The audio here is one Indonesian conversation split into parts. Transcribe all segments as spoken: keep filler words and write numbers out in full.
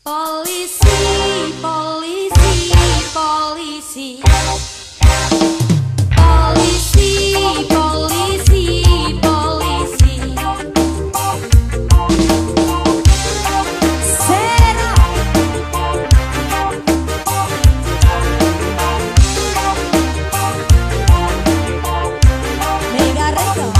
Polisi, polisi, polisi. Polisi, polisi, polisi. Sera. Mega Record.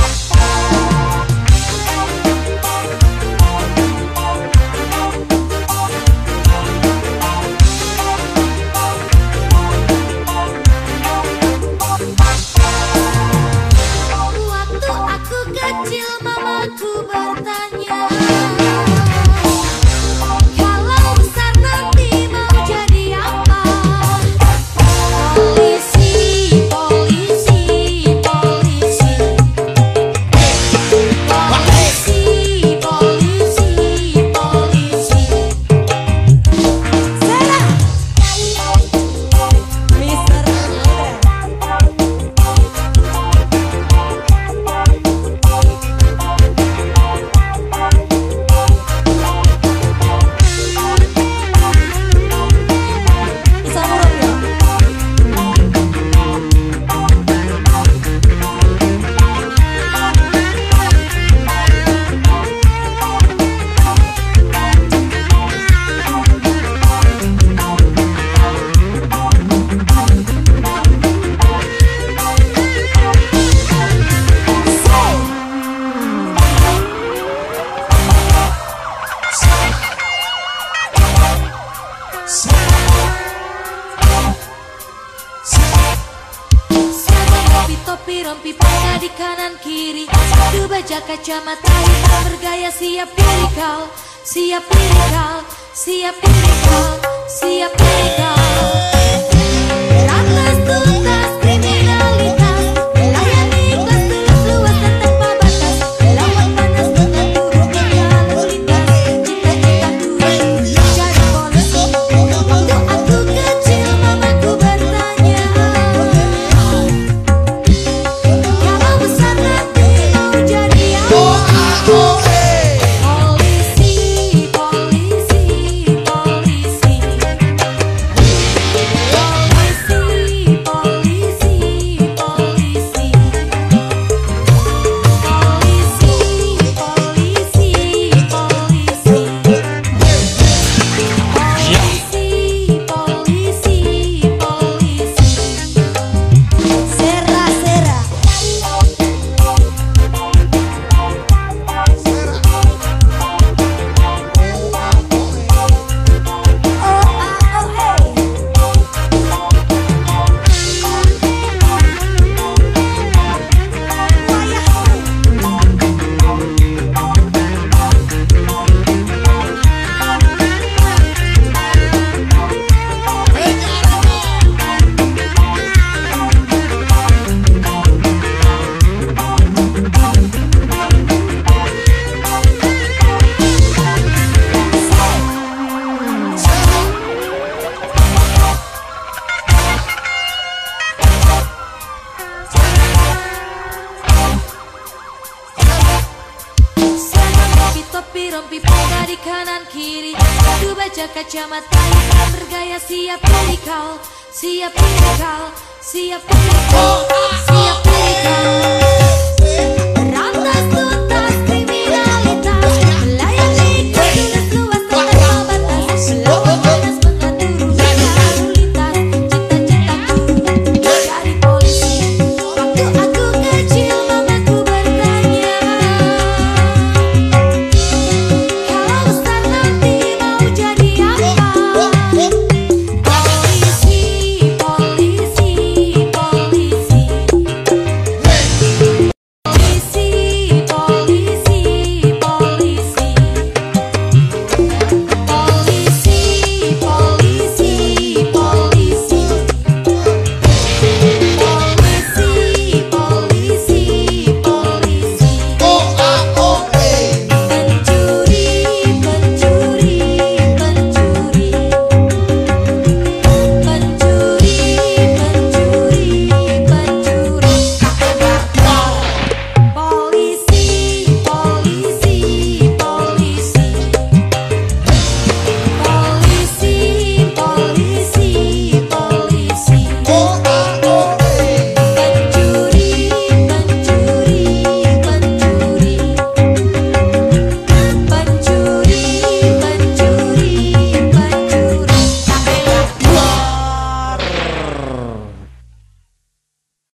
Kecil mamaku bertanya, kalau besar nanti mau jadi apa? Polisi, polisi, polisi. Polisi, polisi, polisi. Sera, Mister topi rompi pangga di kanan kiri, satu baja kacamata hitam bergaya siap pilih kau, siap pilih kau, siap pilih kau, siap pilih kau. Lantas tuntas kriminalitas, melayani kelas tulus luas dan tanpa batas, lawan panas dengan turun ke lalu lintas, cita-citaku jadi polisi. Waktu aku kecil mamaku bertanya, kalau besar nanti mau jadi apa? Polisi, polisi, polisi. Polisi, polisi, polisi. Polisi, polisi, polisi. Polisi, polisi, polisi. Sera, sera. Oh, ah, oh, hey. Topi rompi pangga di kanan kiri, satu baja kacamata hitam bergaya siap pilih kau, siap pilih kau, siap pilih kau, siap pilih kau.